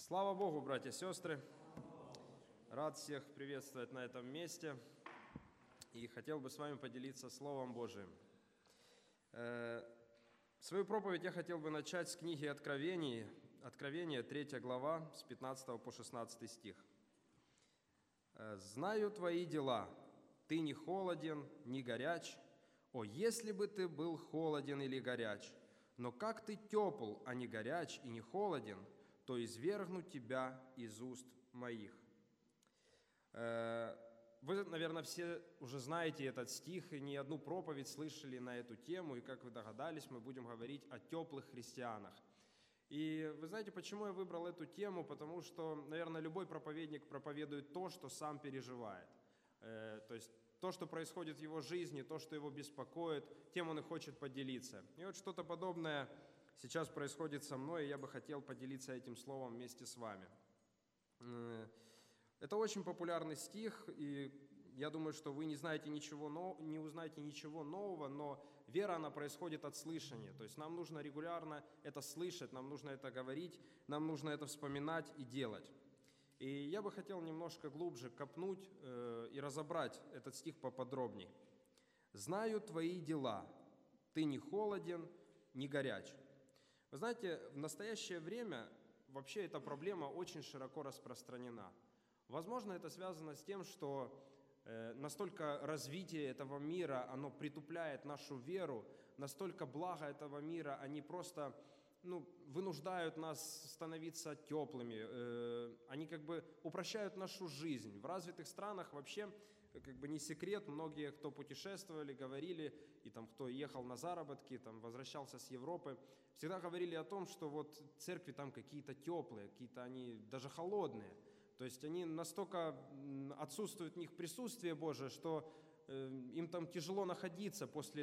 Слава Богу, братья и сестры! Рад всех приветствовать на этом месте и хотел бы с вами поделиться Словом Божиим. Свою проповедь я хотел бы начать с книги Откровения, 3 глава, с 15 по 16 стих. «Знаю твои дела, ты не холоден, не горяч. О, если бы ты был холоден или горяч! Но как ты тепл, а не горяч и не холоден, то извергну тебя из уст моих». Вы, наверное, все уже знаете этот стих и не одну проповедь слышали на эту тему, и, как вы догадались, мы будем говорить о теплых христианах. И вы знаете, почему я выбрал эту тему? Потому что, наверное, любой проповедник проповедует то, что сам переживает. То есть то, что происходит в его жизни, то, что его беспокоит, тем он и хочет поделиться. И вот что-то подобное сейчас происходит со мной, и я бы хотел поделиться этим словом вместе с вами. Это очень популярный стих, и я думаю, что вы не узнаете ничего нового, но вера, она происходит от слышания. То есть нам нужно регулярно это слышать, нам нужно это говорить, нам нужно это вспоминать и делать. И я бы хотел немножко глубже копнуть и разобрать этот стих поподробнее. «Знаю твои дела, ты не холоден, не горяч». Вы знаете, в настоящее время вообще эта проблема очень широко распространена. Возможно, это связано с тем, что настолько развитие этого мира, оно притупляет нашу веру, настолько блага этого мира, они просто вынуждают нас становиться теплыми, они как бы упрощают нашу жизнь. В развитых странах вообще, как бы не секрет, многие, кто путешествовали, говорили, и там, кто ехал на заработки, там, возвращался с Европы, всегда говорили о том, что вот церкви там какие-то теплые, какие-то они даже холодные. То есть они настолько отсутствует в них присутствие Божие, что им там тяжело находиться после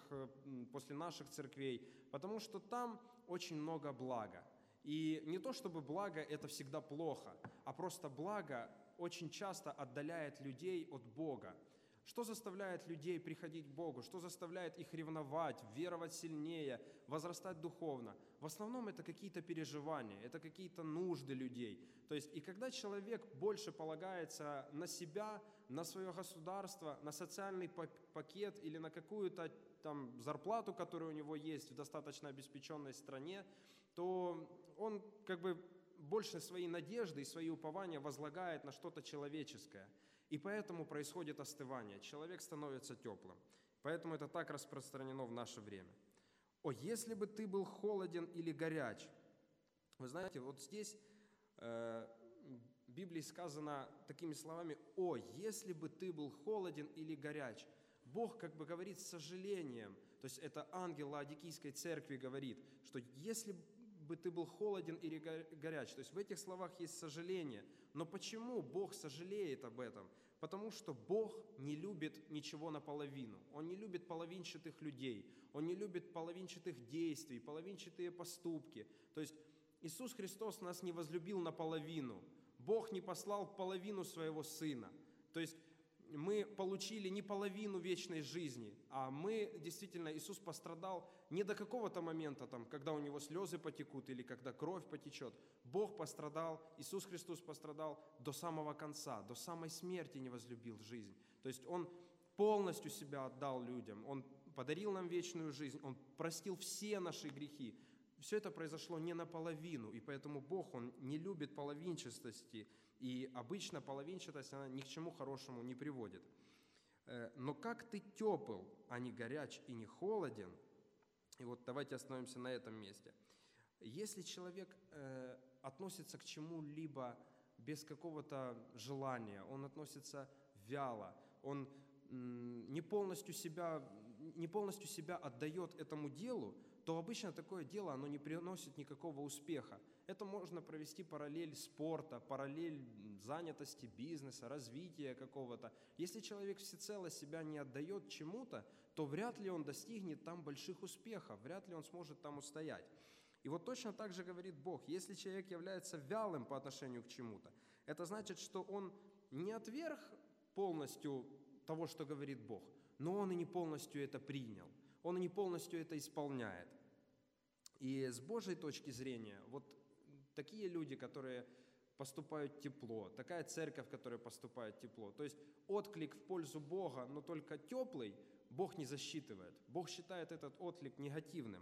наших церквей, потому что там очень много блага. И не то чтобы благо это всегда плохо, а просто благо очень часто отдаляет людей от Бога. Что заставляет людей приходить к Богу? Что заставляет их ревновать, веровать сильнее, возрастать духовно? В основном это какие-то переживания, это какие-то нужды людей. То есть и когда человек больше полагается на себя, на свое государство, на социальный пакет или на какую-то там зарплату, которая у него есть в достаточно обеспеченной стране, то он как бы больше свои надежды и свои упования возлагает на что-то человеческое. И поэтому происходит остывание. Человек становится теплым. Поэтому это так распространено в наше время. «О, если бы ты был холоден или горяч!» Вы знаете, вот здесь в Библии сказано такими словами: «О, если бы ты был холоден или горяч!» Бог как бы говорит с сожалением, то есть это ангел Лаодикийской церкви говорит, что если бы ты был холоден или горяч, то есть в этих словах есть сожаление. Но почему Бог сожалеет об этом? Потому что Бог не любит ничего наполовину. Он не любит половинчатых людей, Он не любит половинчатых действий, половинчатые поступки. То есть Иисус Христос нас не возлюбил наполовину. Бог не послал половину своего Сына. То есть мы получили не половину вечной жизни, а мы, действительно, Иисус пострадал не до какого-то момента, там, когда у Него слезы потекут или когда кровь потечет. Бог пострадал, Иисус Христос пострадал до самого конца, до самой смерти не возлюбил жизнь. То есть Он полностью себя отдал людям, Он подарил нам вечную жизнь, Он простил все наши грехи. Все это произошло не наполовину, и поэтому Бог, Он не любит половинчатости, и обычно половинчатость, она ни к чему хорошему не приводит. «Но как ты тепл, а не горяч и не холоден?» И вот давайте остановимся на этом месте. Если человек относится к чему-либо без какого-то желания, он относится вяло, он не полностью себя отдает этому делу, то обычно такое дело, оно не приносит никакого успеха. Это можно провести параллель спорта, параллель занятости, бизнеса, развития какого-то. Если человек всецело себя не отдает чему-то, то вряд ли он достигнет там больших успехов, вряд ли он сможет там устоять. И вот точно так же говорит Бог: если человек является вялым по отношению к чему-то, это значит, что он не отверг полностью того, что говорит Бог, но он и не полностью это принял, он и не полностью это исполняет. И с Божьей точки зрения, вот такие люди, которые поступают тепло, такая церковь, которая поступает тепло. То есть отклик в пользу Бога, но только теплый, Бог не засчитывает. Бог считает этот отклик негативным.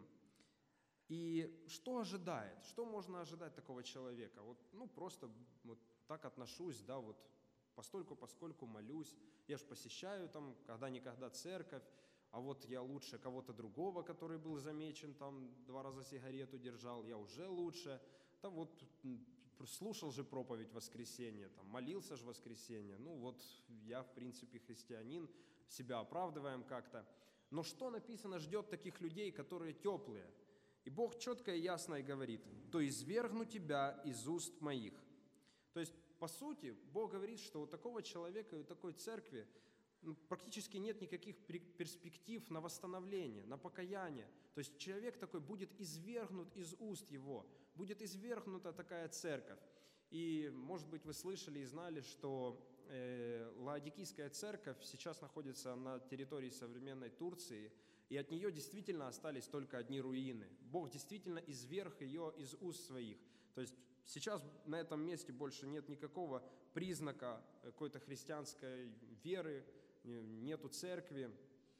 И что ожидает? Что можно ожидать такого человека? Вот, просто вот так отношусь, да, вот поскольку молюсь, я же посещаю там когда-никогда церковь, а вот я лучше кого-то другого, который был замечен, там 2 раза сигарету держал, я уже лучше. Да вот слушал же проповедь в воскресенье, там, молился же в воскресенье, я, в принципе, христианин, себя оправдываем как-то. Но что написано ждет таких людей, которые теплые? И Бог четко и ясно и говорит: «То извергну тебя из уст моих». То есть, по сути, Бог говорит, что у такого человека и у такой церкви практически нет никаких перспектив на восстановление, на покаяние. То есть человек такой будет извергнут из уст его, будет извергнута такая церковь. И, может быть, вы слышали и знали, что Лаодикийская церковь сейчас находится на территории современной Турции, и от нее действительно остались только одни руины. Бог действительно изверг ее из уст своих. То есть сейчас на этом месте больше нет никакого признака какой-то христианской веры, нету церкви,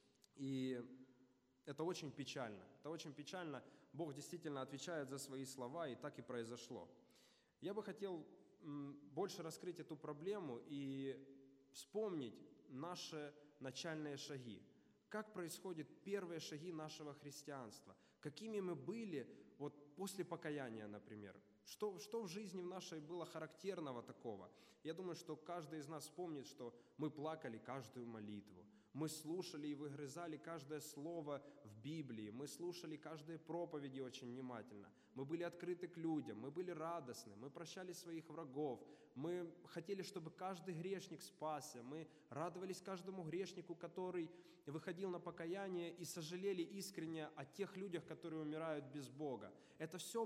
и это очень печально. Это очень печально. Бог действительно отвечает за свои слова, и так и произошло. Я бы хотел больше раскрыть эту проблему и вспомнить наши начальные шаги. Как происходят первые шаги нашего христианства? Какими мы были вот после покаяния, например? Что в жизни нашей было характерного такого? Я думаю, что каждый из нас вспомнит, что мы плакали каждую молитву. Мы слушали и выгрызали каждое слово в Библии. Мы слушали каждые проповеди очень внимательно. Мы были открыты к людям, мы были радостны, мы прощали своих врагов. Мы хотели, чтобы каждый грешник спасся. Мы радовались каждому грешнику, который выходил на покаяние, и сожалели искренне о тех людях, которые умирают без Бога. Это все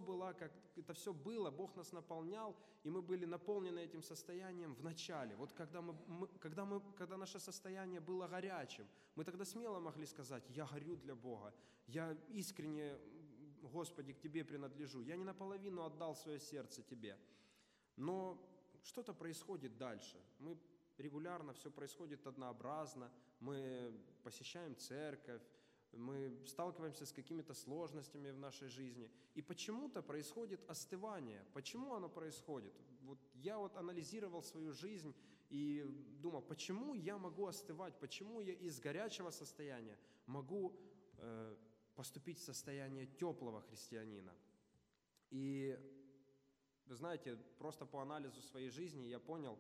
было, Бог нас наполнял, и мы были наполнены этим состоянием в начале. Вот когда наше состояние было горячим, мы тогда смело могли сказать: «Я горю для Бога, я искренне, Господи, к Тебе принадлежу, я не наполовину отдал свое сердце Тебе». Но что-то происходит дальше. Мы регулярно, все происходит однообразно, мы посещаем церковь, мы сталкиваемся с какими-то сложностями в нашей жизни, и почему-то происходит остывание. Почему оно происходит? Я анализировал свою жизнь и думал, почему я могу остывать, почему я из горячего состояния могу поступить в состояние теплого христианина. И, вы знаете, просто по анализу своей жизни я понял,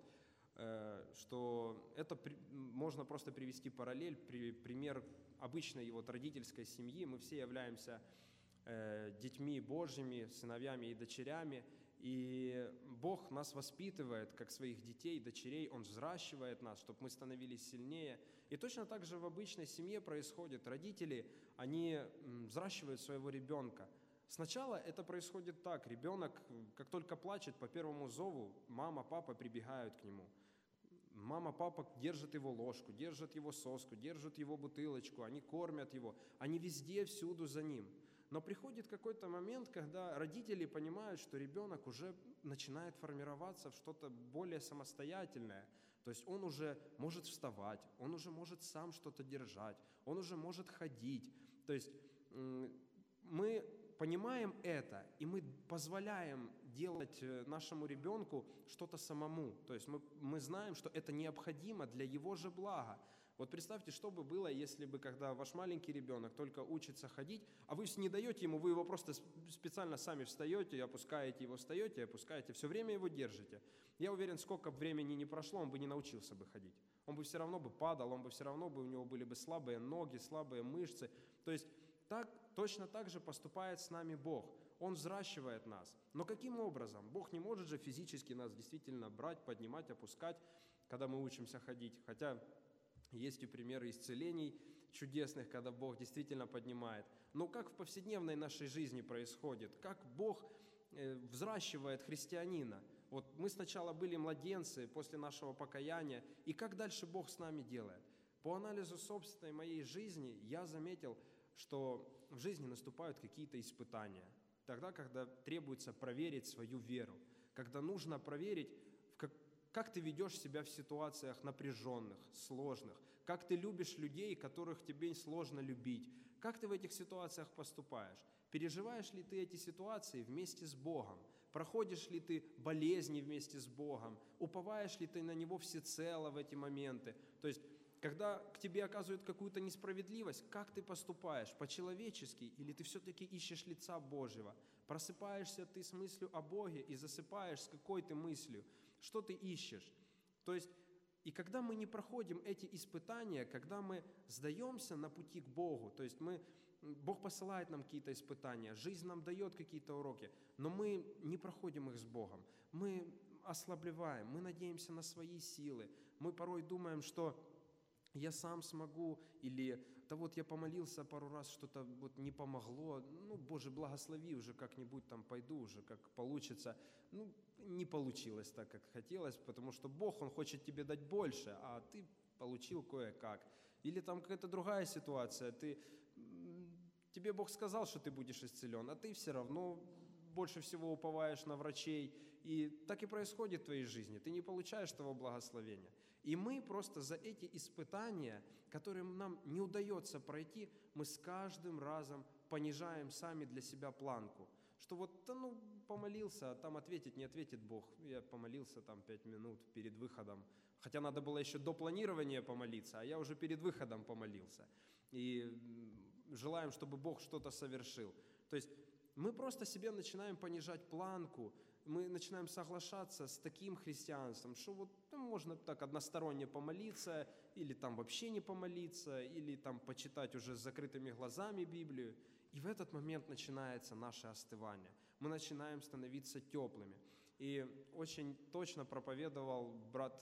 что это можно просто привести параллель, пример обычной родительской семьи. Мы все являемся детьми Божьими, сыновьями и дочерями, и Бог нас воспитывает как своих детей, дочерей, Он взращивает нас, чтобы мы становились сильнее. И точно так же в обычной семье происходит. Родители, они взращивают своего ребенка. Сначала это происходит так: ребенок, как только плачет, по первому зову мама, папа прибегают к нему. Мама, папа держат его ложку, держат его соску, держат его бутылочку, они кормят его, они везде, всюду за ним. Но приходит какой-то момент, когда родители понимают, что ребенок уже начинает формироваться в что-то более самостоятельное. То есть он уже может вставать, он уже может сам что-то держать, он уже может ходить. То есть мы понимаем это, и мы позволяем делать нашему ребенку что-то самому. То есть мы знаем, что это необходимо для его же блага. Вот представьте, что бы было, если бы, когда ваш маленький ребенок только учится ходить, а вы не даете ему, вы его просто специально сами встаете, опускаете его, встаете, опускаете, все время его держите. Я уверен, сколько времени не прошло, он бы не научился бы ходить. Он бы все равно бы падал, он бы все равно бы, у него были бы слабые ноги, слабые мышцы. То есть точно так же поступает с нами Бог. Он взращивает нас. Но каким образом? Бог не может же физически нас действительно брать, поднимать, опускать, когда мы учимся ходить. Хотя есть и примеры исцелений чудесных, когда Бог действительно поднимает. Но как в повседневной нашей жизни происходит? Как Бог взращивает христианина? Вот мы сначала были младенцы после нашего покаяния, и как дальше Бог с нами делает? По анализу собственной моей жизни я заметил, что в жизни наступают какие-то испытания. тогда, когда требуется проверить свою веру, когда нужно проверить, как ты ведешь себя в ситуациях напряженных, сложных, как ты любишь людей, которых тебе сложно любить, как ты в этих ситуациях поступаешь, переживаешь ли ты эти ситуации вместе с Богом, проходишь ли ты болезни вместе с Богом, уповаешь ли ты на Него всецело в эти моменты, то есть когда к тебе оказывают какую-то несправедливость, как ты поступаешь, по-человечески, или ты все-таки ищешь лица Божьего? Просыпаешься ты с мыслью о Боге и засыпаешь с какой ты мыслью? Что ты ищешь? То есть, и когда мы не проходим эти испытания, когда мы сдаемся на пути к Богу, то есть Бог посылает нам какие-то испытания, жизнь нам дает какие-то уроки, но мы не проходим их с Богом, мы ослабеваем, мы надеемся на свои силы, мы порой думаем, что я сам смогу, или да вот я помолился пару раз, что-то вот не помогло, Боже, благослови, уже как-нибудь там пойду, уже как получится. Не получилось так, как хотелось, потому что Бог, Он хочет тебе дать больше, а ты получил кое-как. Или там какая-то другая ситуация, тебе Бог сказал, что ты будешь исцелен, а ты все равно больше всего уповаешь на врачей, и так и происходит в твоей жизни, ты не получаешь того благословения. И мы просто за эти испытания, которые нам не удается пройти, мы с каждым разом понижаем сами для себя планку. Что вот, помолился, а там ответит, не ответит Бог. Я помолился там 5 минут перед выходом. Хотя надо было еще до планирования помолиться, а я уже перед выходом помолился. И желаем, чтобы Бог что-то совершил. То есть мы просто себе начинаем понижать планку, мы начинаем соглашаться с таким христианством, что вот можно так односторонне помолиться, или там вообще не помолиться, или там почитать уже с закрытыми глазами Библию. И в этот момент начинается наше остывание. Мы начинаем становиться теплыми. И очень точно проповедовал брат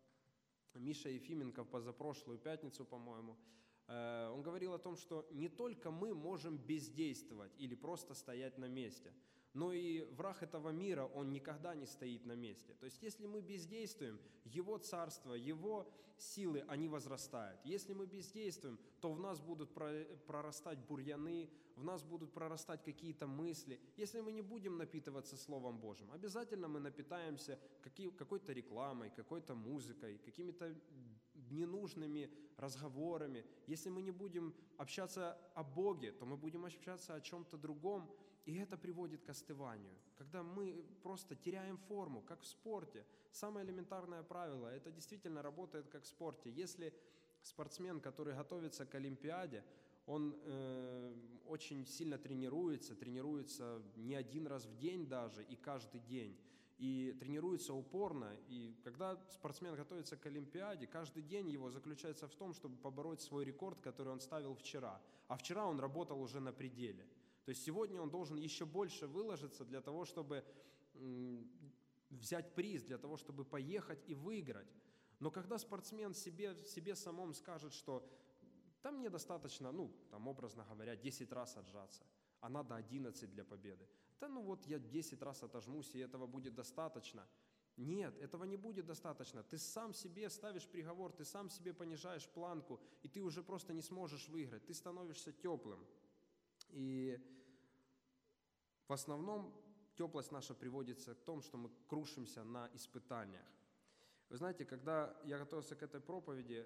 Миша Ефименко в позапрошлую пятницу, по-моему. Он говорил о том, что не только мы можем бездействовать или просто стоять на месте, но и враг этого мира, он никогда не стоит на месте. То есть, если мы бездействуем, его царство, его силы, они возрастают. Если мы бездействуем, то в нас будут прорастать бурьяны, в нас будут прорастать какие-то мысли. Если мы не будем напитываться Словом Божьим, обязательно мы напитаемся какой-то рекламой, какой-то музыкой, какими-то ненужными разговорами. Если мы не будем общаться о Боге, то мы будем общаться о чем-то другом, и это приводит к остыванию, когда мы просто теряем форму, как в спорте. Самое элементарное правило, это действительно работает как в спорте. Если спортсмен, который готовится к Олимпиаде, он очень сильно тренируется не один раз в день даже, и каждый день, и тренируется упорно. И когда спортсмен готовится к Олимпиаде, каждый день его заключается в том, чтобы побороть свой рекорд, который он ставил вчера. А вчера он работал уже на пределе. То есть сегодня он должен еще больше выложиться для того, чтобы взять приз, для того, чтобы поехать и выиграть. Но когда спортсмен себе самому скажет, что там мне достаточно, там образно говоря, 10 раз отжаться, а надо 11 для победы. Я 10 раз отожмусь, и этого будет достаточно. Нет, этого не будет достаточно. Ты сам себе ставишь приговор, ты сам себе понижаешь планку, и ты уже просто не сможешь выиграть. Ты становишься теплым. И в основном теплость наша приводится к тому, что мы крушимся на испытаниях. Вы знаете, когда я готовился к этой проповеди,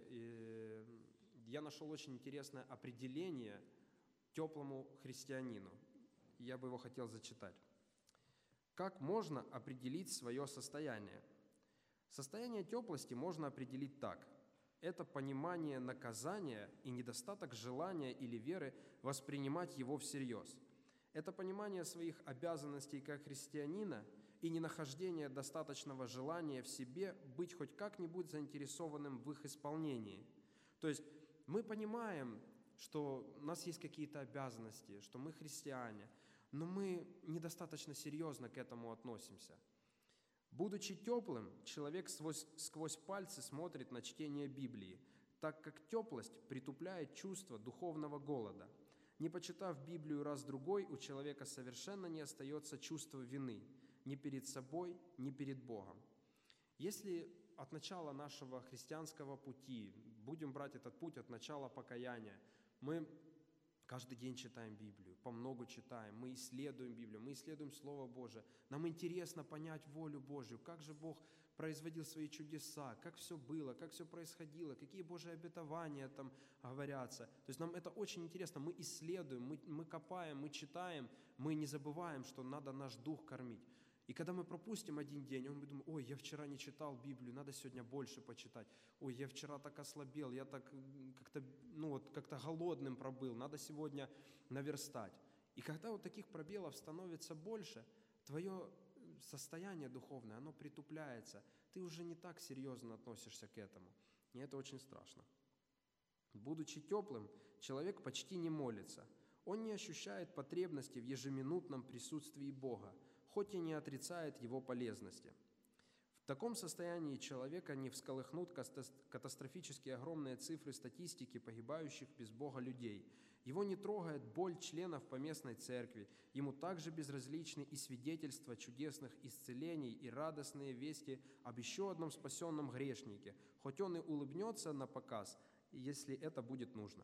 я нашел очень интересное определение теплому христианину. Я бы его хотел зачитать. Как можно определить свое состояние? Состояние теплости можно определить так. Это понимание наказания и недостаток желания или веры воспринимать его всерьез. Это понимание своих обязанностей как христианина и ненахождение достаточного желания в себе быть хоть как-нибудь заинтересованным в их исполнении. То есть мы понимаем, что у нас есть какие-то обязанности, что мы христиане, но мы недостаточно серьезно к этому относимся. Будучи теплым, человек сквозь пальцы смотрит на чтение Библии, так как теплость притупляет чувство духовного голода. Не почитав Библию раз-другой, у человека совершенно не остается чувства вины ни перед собой, ни перед Богом. Если от начала нашего христианского пути, будем брать этот путь от начала покаяния, мы Каждый день читаем Библию, помногу читаем, мы исследуем Библию, мы исследуем Слово Божие. Нам интересно понять волю Божью, как же Бог производил свои чудеса, как все было, как все происходило, какие Божьи обетования там говорятся. То есть нам это очень интересно, мы исследуем, мы копаем, мы читаем, мы не забываем, что надо наш дух кормить. И когда мы пропустим один день, мы думаем: ой, я вчера не читал Библию, надо сегодня больше почитать. Ой, я вчера так ослабел, я так как-то голодным пробыл, надо сегодня наверстать. И когда вот таких пробелов становится больше, твое состояние духовное, оно притупляется. Ты уже не так серьезно относишься к этому. И это очень страшно. Будучи теплым, человек почти не молится. Он не ощущает потребности в ежеминутном присутствии Бога, хоть и не отрицает его полезности. В таком состоянии человека не всколыхнут катастрофически огромные цифры статистики погибающих без Бога людей. Его не трогает боль членов поместной церкви. Ему также безразличны и свидетельства чудесных исцелений, и радостные вести об еще одном спасенном грешнике, хоть он и улыбнется на показ, если это будет нужно.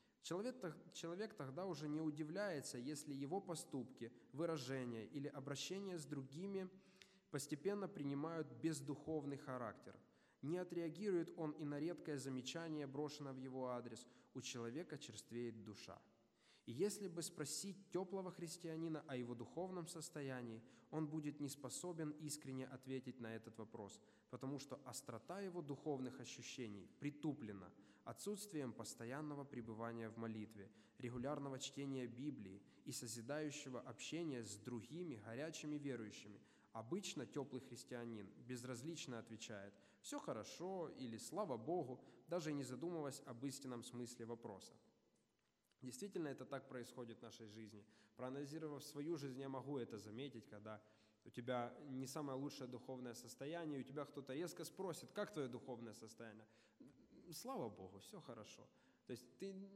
Человек тогда уже не удивляется, если его поступки, выражения или обращения с другими постепенно принимают бездуховный характер. Не отреагирует он и на редкое замечание, брошенное в его адрес, у человека черствеет душа. И если бы спросить теплого христианина о его духовном состоянии, он будет не способен искренне ответить на этот вопрос, потому что острота его духовных ощущений притуплена отсутствием постоянного пребывания в молитве, регулярного чтения Библии и созидающего общения с другими горячими верующими. Обычно теплый христианин безразлично отвечает «все хорошо» или «слава Богу», даже не задумываясь об истинном смысле вопроса. Действительно, это так происходит в нашей жизни. Проанализировав свою жизнь, я могу это заметить, когда у тебя не самое лучшее духовное состояние, и у тебя кто-то резко спросит: как твое духовное состояние? Слава Богу, все хорошо. То есть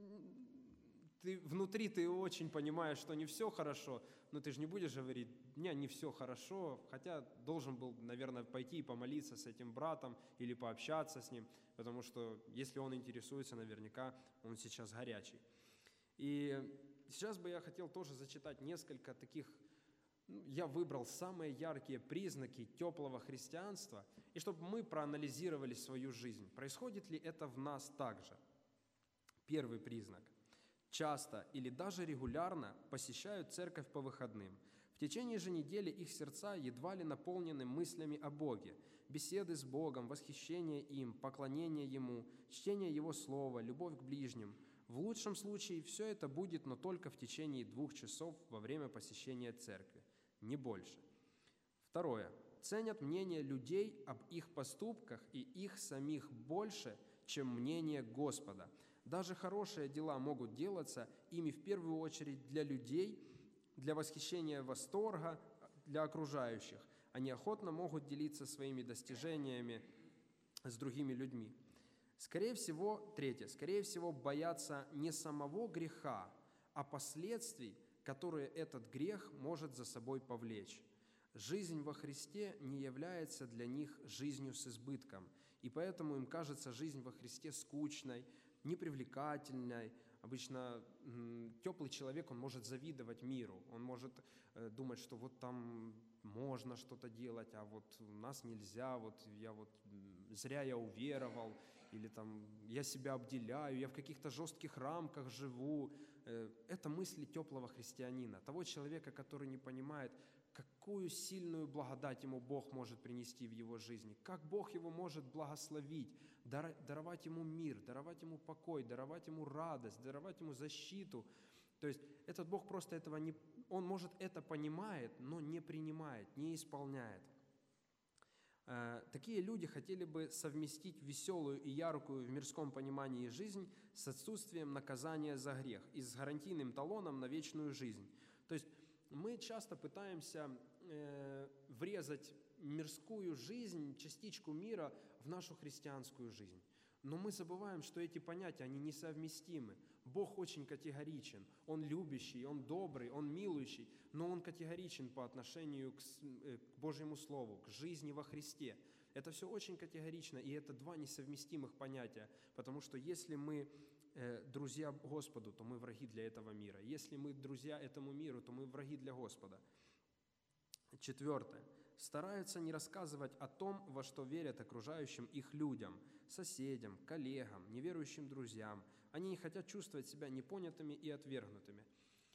ты внутри ты очень понимаешь, что не все хорошо, но ты же не будешь говорить: не все хорошо, хотя должен был, наверное, пойти и помолиться с этим братом или пообщаться с ним, потому что если он интересуется, наверняка он сейчас горячий. И сейчас бы я хотел тоже зачитать несколько таких, я выбрал самые яркие признаки теплого христианства, и чтобы мы проанализировали свою жизнь, происходит ли это в нас также. Первый признак. Часто или даже регулярно посещают церковь по выходным. В течение же недели их сердца едва ли наполнены мыслями о Боге, беседы с Богом, восхищение им, поклонение Ему, чтение Его Слова, любовь к ближним. В лучшем случае все это будет, но только в течение 2 часов во время посещения церкви, не больше. Второе. Ценят мнение людей об их поступках и их самих больше, чем мнение Господа. Даже хорошие дела могут делаться ими в первую очередь для людей, для восхищения, восторга, для окружающих. Они охотно могут делиться своими достижениями с другими людьми. Третье, скорее всего, боятся не самого греха, а последствий, которые этот грех может за собой повлечь. Жизнь во Христе не является для них жизнью с избытком, и поэтому им кажется жизнь во Христе скучной, непривлекательной. Обычно теплый человек, он может завидовать миру, он может думать, что вот там можно что-то делать, а вот у нас нельзя, зря я уверовал, или там я себя обделяю, я в каких-то жестких рамках живу. Это мысли теплого христианина, того человека, который не понимает, какую сильную благодать ему Бог может принести в его жизни, как Бог его может благословить, даровать ему мир, даровать ему покой, даровать ему радость, даровать ему защиту. То есть этот Бог просто этого не... Он, может, это понимает, но не принимает, не исполняет. Такие люди хотели бы совместить веселую и яркую в мирском понимании жизнь с отсутствием наказания за грех и с гарантийным талоном на вечную жизнь. То есть мы часто пытаемся врезать мирскую жизнь, частичку мира в нашу христианскую жизнь. Но мы забываем, что эти понятия, они несовместимы. Бог очень категоричен. Он любящий, Он добрый, Он милующий, но Он категоричен по отношению к Божьему Слову, к жизни во Христе. Это все очень категорично, и это 2 несовместимых понятия, потому что если мы друзья Господу, то мы враги для этого мира. Если мы друзья этому миру, то мы враги для Господа. 4. Стараются не рассказывать о том, во что верят окружающим их людям, соседям, коллегам, неверующим друзьям. Они не хотят чувствовать себя непонятыми и отвергнутыми.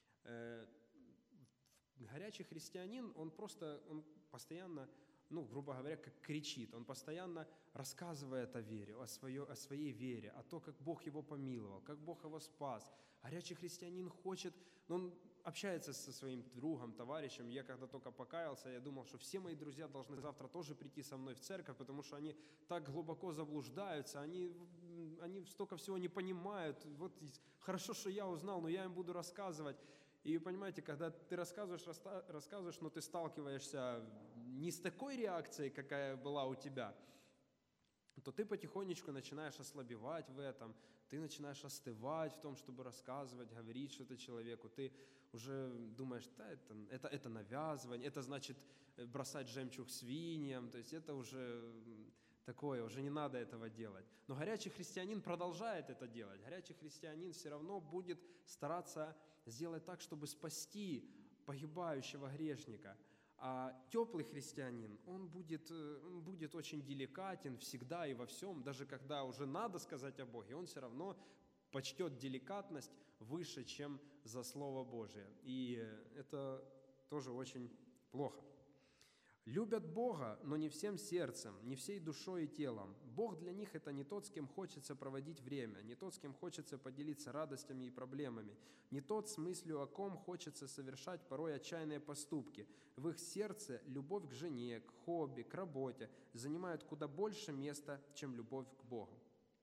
Горячий христианин, он постоянно, грубо говоря, как кричит. Он постоянно рассказывает о вере, о своей вере, о том, как Бог его помиловал, как Бог его спас. Горячий христианин хочет, он общается со своим другом, товарищем. Я когда только покаялся, я думал, что все мои друзья должны завтра тоже прийти со мной в церковь, потому что они так глубоко заблуждаются, они столько всего не понимают. Вот хорошо, что я узнал, но я им буду рассказывать. И понимаете, когда ты рассказываешь, но ты сталкиваешься не с такой реакцией, какая была у тебя, то ты потихонечку начинаешь ослабевать в этом, ты начинаешь остывать в том, чтобы рассказывать, говорить что-то человеку. Ты уже думаешь, да, это навязывание, это значит бросать жемчуг свиньям, то есть это уже такое, уже не надо этого делать. Но горячий христианин продолжает это делать. Горячий христианин все равно будет стараться сделать так, чтобы спасти погибающего грешника. А теплый христианин, он будет очень деликатен всегда и во всем, даже когда уже надо сказать о Боге, он все равно почтет деликатность выше, чем за Слово Божие. И это тоже очень плохо. Любят Бога, но не всем сердцем, не всей душой и телом. Бог для них – это не тот, с кем хочется проводить время, не тот, с кем хочется поделиться радостями и проблемами, не тот, с мыслью о ком хочется совершать порой отчаянные поступки. В их сердце любовь к жене, к хобби, к работе занимают куда больше места, чем любовь к Богу.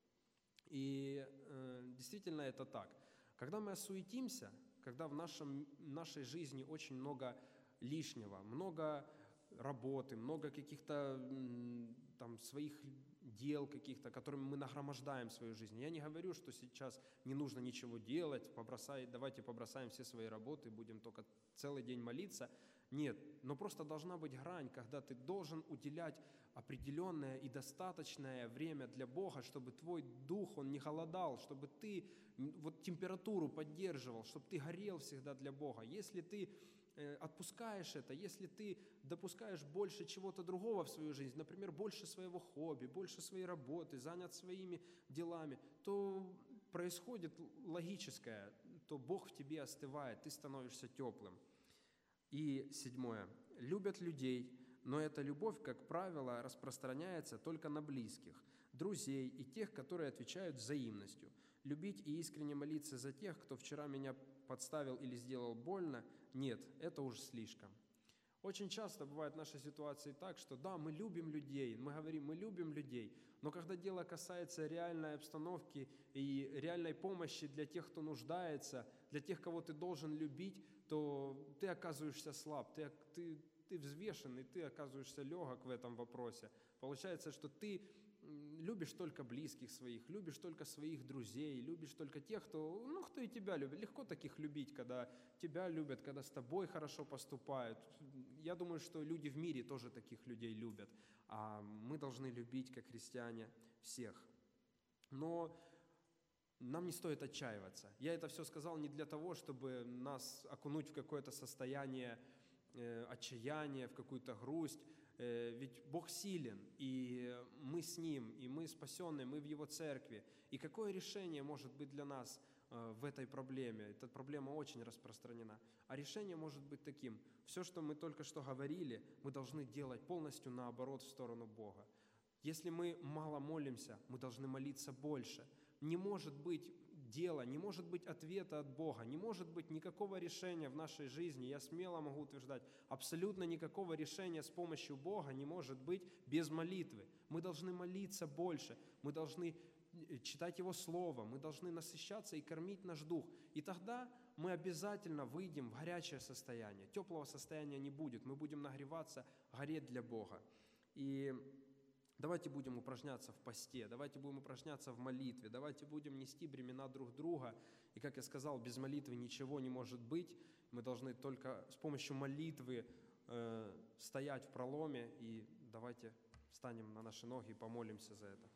И действительно это так. Когда мы осуетимся, когда в нашей жизни очень много лишнего, много работы, много каких-то там своих дел каких-то, которыми мы нагромождаем свою жизнь. Я не говорю, что сейчас не нужно ничего делать, давайте побросаем все свои работы, будем только целый день молиться. Нет, но просто должна быть грань, когда ты должен уделять определенное и достаточное время для Бога, чтобы твой дух, он не голодал, чтобы ты температуру поддерживал, чтобы ты горел всегда для Бога. Если ты отпускаешь это, если ты допускаешь больше чего-то другого в свою жизнь, например, больше своего хобби, больше своей работы, занят своими делами, то происходит логическое, то Бог в тебе остывает, ты становишься теплым. И 7. Любят людей, но эта любовь, как правило, распространяется только на близких, друзей и тех, которые отвечают взаимностью. Любить и искренне молиться за тех, кто вчера меня подставил или сделал больно, нет, это уж слишком. Очень часто бывает в нашей ситуации так, что да, мы любим людей, мы говорим, мы любим людей, но когда дело касается реальной обстановки и реальной помощи для тех, кто нуждается, для тех, кого ты должен любить, то ты оказываешься слаб, ты взвешен, и ты оказываешься легок в этом вопросе. Получается, что ты любишь только близких своих, любишь только своих друзей, любишь только тех, кто и тебя любит. Легко таких любить, когда тебя любят, когда с тобой хорошо поступают. Я думаю, что люди в мире тоже таких людей любят, а мы должны любить, как христиане, всех. Но нам не стоит отчаиваться. Я это все сказал не для того, чтобы нас окунуть в какое-то состояние отчаяния, в какую-то грусть. Ведь Бог силен, и мы с Ним, и мы спасенные, мы в Его церкви. И какое решение может быть для нас в этой проблеме? Эта проблема очень распространена. А решение может быть таким. Все, что мы только что говорили, мы должны делать полностью наоборот в сторону Бога. Если мы мало молимся, мы должны молиться больше. Не может быть дела, не может быть ответа от Бога, не может быть никакого решения в нашей жизни, я смело могу утверждать, абсолютно никакого решения с помощью Бога не может быть без молитвы. Мы должны молиться больше, мы должны читать Его Слово, мы должны насыщаться и кормить наш дух. И тогда мы обязательно выйдем в горячее состояние. Теплого состояния не будет, мы будем нагреваться, гореть для Бога. И давайте будем упражняться в посте, давайте будем упражняться в молитве, давайте будем нести бремена друг друга. И, как я сказал, без молитвы ничего не может быть. Мы должны только с помощью молитвы стоять в проломе. И давайте встанем на наши ноги и помолимся за это.